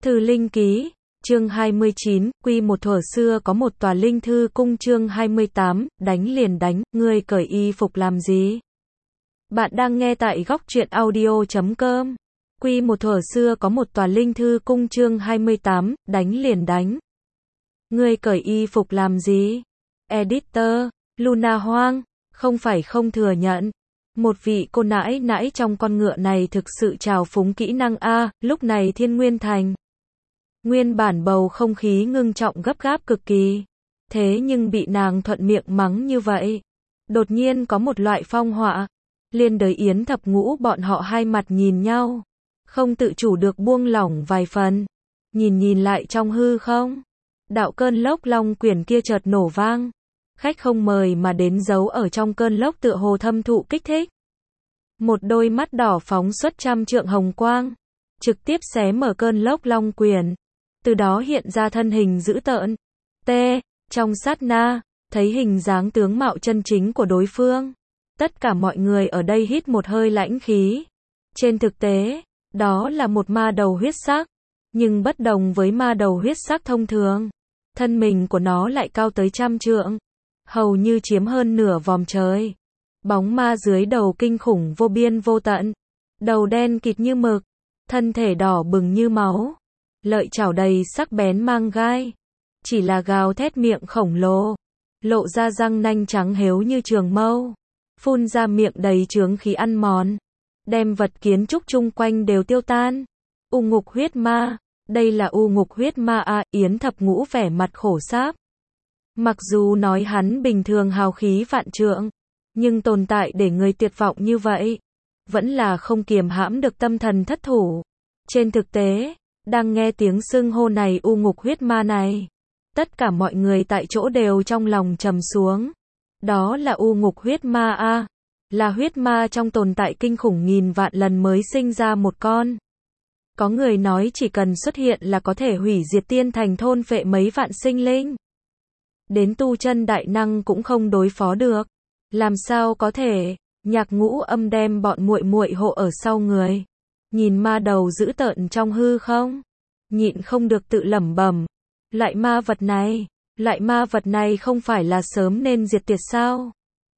Thư Linh Ký, chương 29, Quy một thuở xưa có một tòa linh thư cung chương 28, đánh liền đánh, ngươi cởi y phục làm gì? Bạn đang nghe tại góc truyện audio.com. Quy một thuở xưa có một tòa linh thư cung chương 28, đánh liền đánh. Ngươi cởi y phục làm gì? Editor, Luna Hoang, không phải không thừa nhận. Một vị cô nãi nãi trong con ngựa này thực sự trào phúng kỹ năng A, lúc này Thiên Nguyên Thành. Nguyên bản bầu không khí ngưng trọng gấp gáp cực kỳ. Thế nhưng bị nàng thuận miệng mắng như vậy. Đột nhiên có một loại phong họa. Liên đới Yến thập ngũ bọn họ hai mặt nhìn nhau. Không tự chủ được buông lỏng vài phần. Nhìn lại trong hư không. Đạo cơn lốc long quyển kia chợt nổ vang. Khách không mời mà đến giấu ở trong cơn lốc tựa hồ thâm thụ kích thích. Một đôi mắt đỏ phóng xuất trăm trượng hồng quang. Trực tiếp xé mở cơn lốc long quyển. Từ đó hiện ra thân hình dữ tợn. Trong sát na, thấy hình dáng tướng mạo chân chính của đối phương. Tất cả mọi người ở đây hít một hơi lãnh khí. Trên thực tế, đó là một ma đầu huyết sắc. Nhưng bất đồng với ma đầu huyết sắc thông thường. Thân mình của nó lại cao tới trăm trượng. Hầu như chiếm hơn nửa vòm trời. Bóng ma dưới đầu kinh khủng vô biên vô tận. Đầu đen kịt như mực. Thân thể đỏ bừng như máu. Lợi chảo đầy sắc bén mang gai. Chỉ là gào thét miệng khổng lồ. Lộ ra răng nanh trắng héo như trường mâu. Phun ra miệng đầy chướng khí ăn mòn. Đem vật kiến trúc chung quanh đều tiêu tan. U ngục huyết ma. Đây là u ngục huyết ma a. Yến thập ngũ vẻ mặt khổ sáp. Mặc dù nói hắn bình thường hào khí vạn trượng. Nhưng tồn tại để người tuyệt vọng như vậy. Vẫn là không kiềm hãm được tâm thần thất thủ. Trên thực tế. Đang nghe tiếng xưng hô này u ngục huyết ma này. Tất cả mọi người tại chỗ đều trong lòng trầm xuống. Đó là u ngục huyết ma a. Là huyết ma trong tồn tại kinh khủng nghìn vạn lần mới sinh ra một con. Có người nói chỉ cần xuất hiện là có thể hủy diệt tiên thành thôn phệ mấy vạn sinh linh. Đến tu chân đại năng cũng không đối phó được. Làm sao có thể? Nhạc Ngũ Âm đem bọn muội muội hộ ở sau người. Nhìn ma đầu dữ tợn trong hư không? Nhịn không được tự lẩm bẩm. Loại ma vật này không phải là sớm nên diệt tuyệt sao?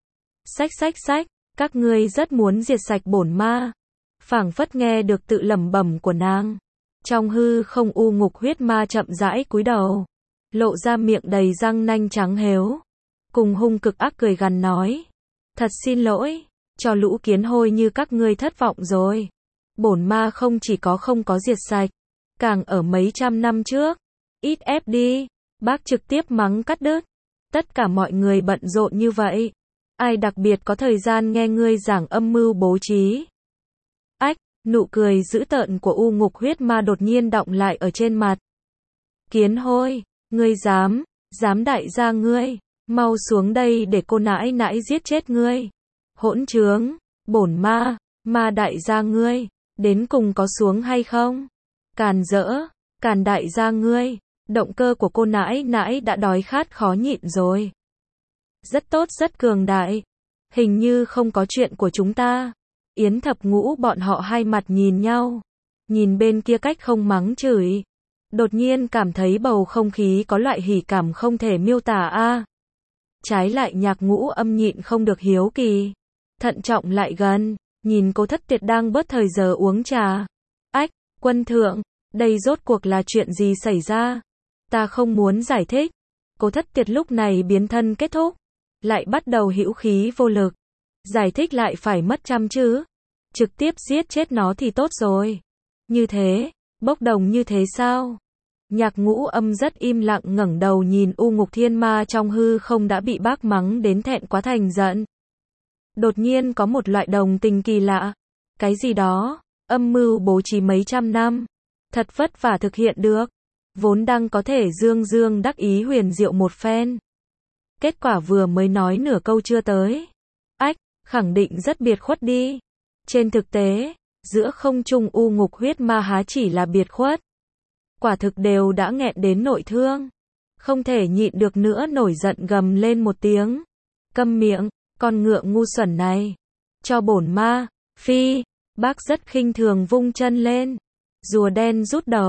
Sách, các ngươi rất muốn diệt sạch bổn ma. Phảng phất nghe được tự lẩm bẩm của nàng. Trong hư không u ngục huyết ma chậm rãi cúi đầu. Lộ ra miệng đầy răng nanh trắng héo. Cùng hung cực ác cười gằn nói. Thật xin lỗi, cho lũ kiến hôi như các ngươi thất vọng rồi. Bổn ma không chỉ không có diệt sạch, càng ở mấy trăm năm trước. Ít ép đi, bác trực tiếp mắng cắt đứt. Tất cả mọi người bận rộn như vậy. Ai đặc biệt có thời gian nghe ngươi giảng âm mưu bố trí. Nụ cười dữ tợn của u ngục huyết ma đột nhiên đọng lại ở trên mặt. Kiến hôi, ngươi dám đại gia ngươi, mau xuống đây để cô nãi nãi giết chết ngươi. Hỗn trướng, bổn ma đại gia ngươi, đến cùng có xuống hay không? Càn rỡ, càn đại gia ngươi, động cơ của cô nãi nãi đã đói khát khó nhịn rồi. Rất tốt rất cường đại, hình như không có chuyện của chúng ta. Yến thập ngũ bọn họ hai mặt nhìn nhau. Nhìn bên kia cách không mắng chửi. Đột nhiên cảm thấy bầu không khí có loại hỉ cảm không thể miêu tả a. Trái lại Nhạc Ngũ Âm nhịn không được hiếu kỳ. Thận trọng lại gần. Nhìn Cố Thất Tuyệt đang bớt thời giờ uống trà. Quân thượng. Đây rốt cuộc là chuyện gì xảy ra? Ta không muốn giải thích. Cố Thất Tuyệt lúc này biến thân kết thúc. Lại bắt đầu hữu khí vô lực. Giải thích lại phải mất trăm chứ. Trực tiếp giết chết nó thì tốt rồi. Như thế, bốc đồng như thế sao? Nhạc Ngũ Âm rất im lặng ngẩng đầu nhìn u ngục thiên ma trong hư không đã bị bác mắng đến thẹn quá thành giận. Đột nhiên có một loại đồng tình kỳ lạ. Cái gì đó, âm mưu bố trí mấy trăm năm. Thật vất vả thực hiện được. Vốn đang có thể dương đắc ý huyền diệu một phen. Kết quả vừa mới nói nửa câu chưa tới. Khẳng định rất biệt khuất đi. Trên thực tế, giữa không trung u ngục huyết ma há chỉ là biệt khuất. Quả thực đều đã nghẹn đến nội thương. Không thể nhịn được nữa nổi giận gầm lên một tiếng. Câm miệng, con ngựa ngu xuẩn này. Cho bổn ma, phi, bác rất khinh thường vung chân lên. Rùa đen rút đầu,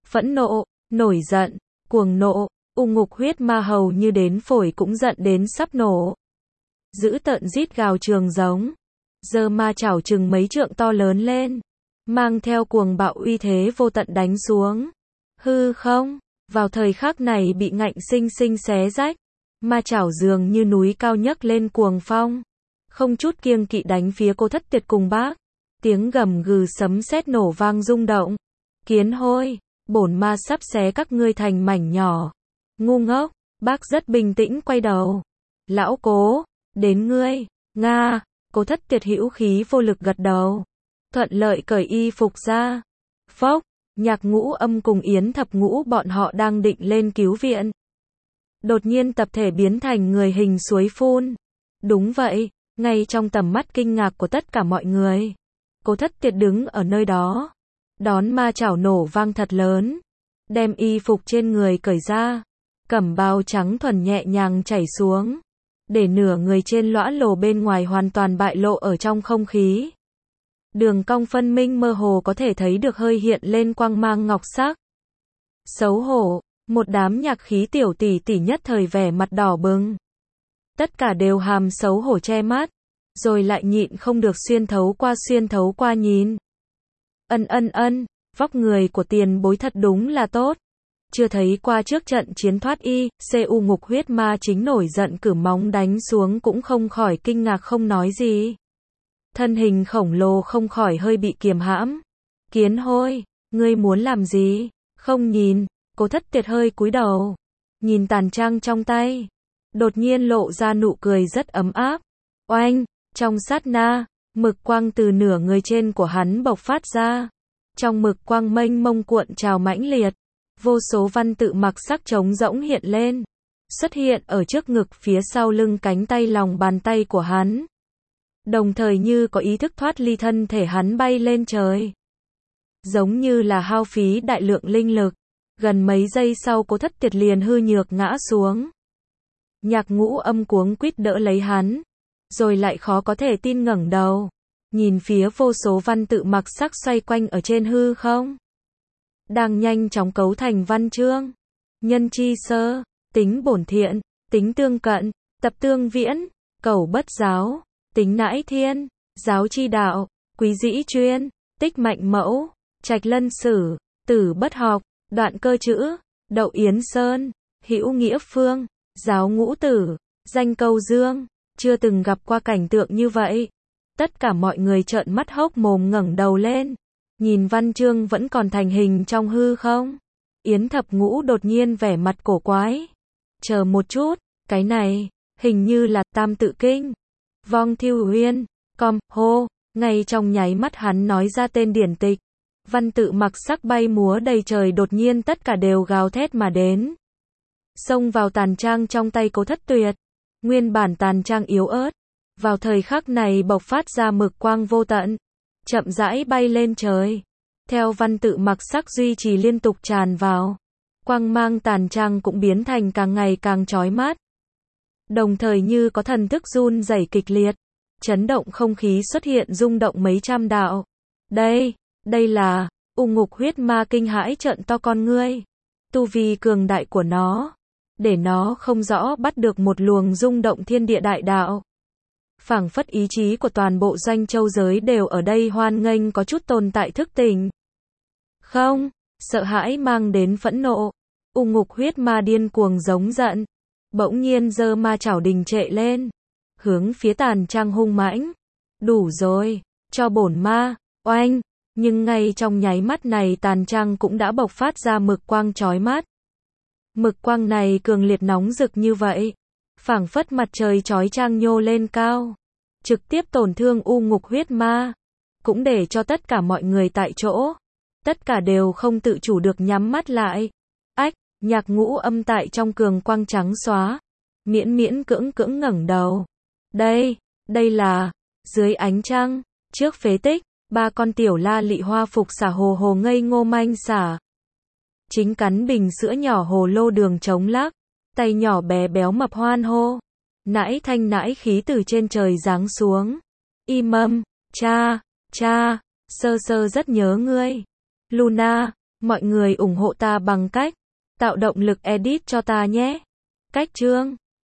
phẫn nộ, nổi giận, cuồng nộ, ngục huyết ma hầu như đến phổi cũng giận đến sắp nổ. Dữ tợn rít gào trường giống, giơ ma chảo chừng mấy trượng to lớn lên, mang theo cuồng bạo uy thế vô tận đánh xuống. Hư không, vào thời khắc này bị ngạnh sinh sinh xé rách, ma chảo dường như núi cao nhấc lên cuồng phong, không chút kiêng kỵ đánh phía Cô Thất Tuyệt cùng bác. Tiếng gầm gừ sấm sét nổ vang rung động. Kiến hôi, bổn ma sắp xé các ngươi thành mảnh nhỏ. Ngu ngốc, bác rất bình tĩnh quay đầu. Lão Cố, đến ngươi. Nga, Cô Thất Tuyệt hữu khí vô lực gật đầu. Thuận lợi cởi y phục ra. Phốc, Nhạc Ngũ Âm cùng Yến Thập Ngũ bọn họ đang định lên cứu viện. Đột nhiên tập thể biến thành người hình suối phun. Đúng vậy, ngay trong tầm mắt kinh ngạc của tất cả mọi người. Cô Thất Tuyệt đứng ở nơi đó, đón ma chảo nổ vang thật lớn, đem y phục trên người cởi ra, cẩm bào trắng thuần nhẹ nhàng chảy xuống, để nửa người trên lõa lồ bên ngoài hoàn toàn bại lộ ở trong không khí. Đường cong phân minh mơ hồ có thể thấy được hơi hiện lên quang mang ngọc sắc. Xấu hổ, một đám nhạc khí tiểu tỷ tỷ nhất thời vẻ mặt đỏ bừng. Tất cả đều hàm xấu hổ che mắt, rồi lại nhịn không được xuyên thấu qua nhìn. Ân, vóc người của tiền bối thật đúng là tốt. Chưa thấy qua trước trận chiến thoát y, cu ngục huyết ma chính nổi giận cử móng đánh xuống cũng không khỏi kinh ngạc không nói gì. Thân hình khổng lồ không khỏi hơi bị kiềm hãm. Kiến hôi, ngươi muốn làm gì? Không nhìn, Cô Thất Tuyệt hơi cúi đầu. Nhìn tàn trang trong tay. Đột nhiên lộ ra nụ cười rất ấm áp. Oanh, trong sát na, mực quang từ nửa người trên của hắn bộc phát ra. Trong mực quang mênh mông cuộn trào mãnh liệt. Vô số văn tự mặc sắc trống rỗng hiện lên. Xuất hiện ở trước ngực phía sau lưng cánh tay lòng bàn tay của hắn. Đồng thời như có ý thức thoát ly thân thể hắn bay lên trời. Giống như là hao phí đại lượng linh lực. Gần mấy giây sau Cô Thất Tuyệt liền hư nhược ngã xuống. Nhạc Ngũ Âm cuống quýt đỡ lấy hắn. Rồi lại khó có thể tin ngẩng đầu. Nhìn phía vô số văn tự mặc sắc xoay quanh ở trên hư không. Đang nhanh chóng cấu thành văn chương. Nhân chi sơ, tính bổn thiện, tính tương cận, tập tương viễn, cầu bất giáo, tính nãi thiên, giáo chi đạo, quý dĩ chuyên, tích mạnh mẫu, trạch lân sử, tử bất học, đoạn cơ chữ, đậu yến sơn, hữu nghĩa phương, giáo ngũ tử, danh câu dương. Chưa từng gặp qua cảnh tượng như vậy. Tất cả mọi người trợn mắt hốc mồm ngẩng đầu lên. Nhìn văn chương vẫn còn thành hình trong hư không. Yến Thập Ngũ đột nhiên vẻ mặt cổ quái. Chờ một chút, cái này, hình như là Tam Tự Kinh. Vong Thiêu Uyên, hô, ngay trong nháy mắt hắn nói ra tên điển tịch. Văn tự mặc sắc bay múa đầy trời đột nhiên tất cả đều gào thét mà đến. Xông vào tàn trang trong tay Cô Thất Tuyệt. Nguyên bản tàn trang yếu ớt, vào thời khắc này bộc phát ra mực quang vô tận, chậm rãi bay lên trời. Theo văn tự mặc sắc duy trì liên tục tràn vào, quang mang tàn trang cũng biến thành càng ngày càng chói mắt. Đồng thời như có thần thức run rẩy kịch liệt, chấn động không khí xuất hiện rung động mấy trăm đạo. Đây là, ngục huyết ma kinh hãi trợn to con ngươi. Tu vi cường đại của nó. Để nó không rõ bắt được một luồng rung động thiên địa đại đạo. Phảng phất ý chí của toàn bộ Doanh Châu giới đều ở đây hoan nghênh có chút tồn tại thức tỉnh. Không, sợ hãi mang đến phẫn nộ. Ngục huyết ma điên cuồng giống giận. Bỗng nhiên giơ ma chảo đình trệ lên. Hướng phía tàn trang hung mãnh. Đủ rồi, cho bổn ma, oanh. Nhưng ngay trong nháy mắt này tàn trang cũng đã bộc phát ra mực quang chói mắt. Mực quang này cường liệt nóng rực như vậy, phảng phất mặt trời chói chang nhô lên cao, trực tiếp tổn thương ngục huyết ma, cũng để cho tất cả mọi người tại chỗ, tất cả đều không tự chủ được nhắm mắt lại. Ách, Nhạc Ngũ Âm tại trong cường quang trắng xóa, miễn cưỡng ngẩng đầu. Đây là, dưới ánh trăng, trước phế tích, ba con tiểu la lị hoa phục xả hồ ngây ngô manh xả. Chính cắn bình sữa nhỏ hồ lô đường trống lắc, tay nhỏ bé béo mập hoan hô. Nãi thanh nãi khí từ trên trời giáng xuống. Im âm, cha, sơ rất nhớ ngươi. Luna, Mọi người ủng hộ ta bằng cách tạo động lực edit cho ta nhé. Cách chương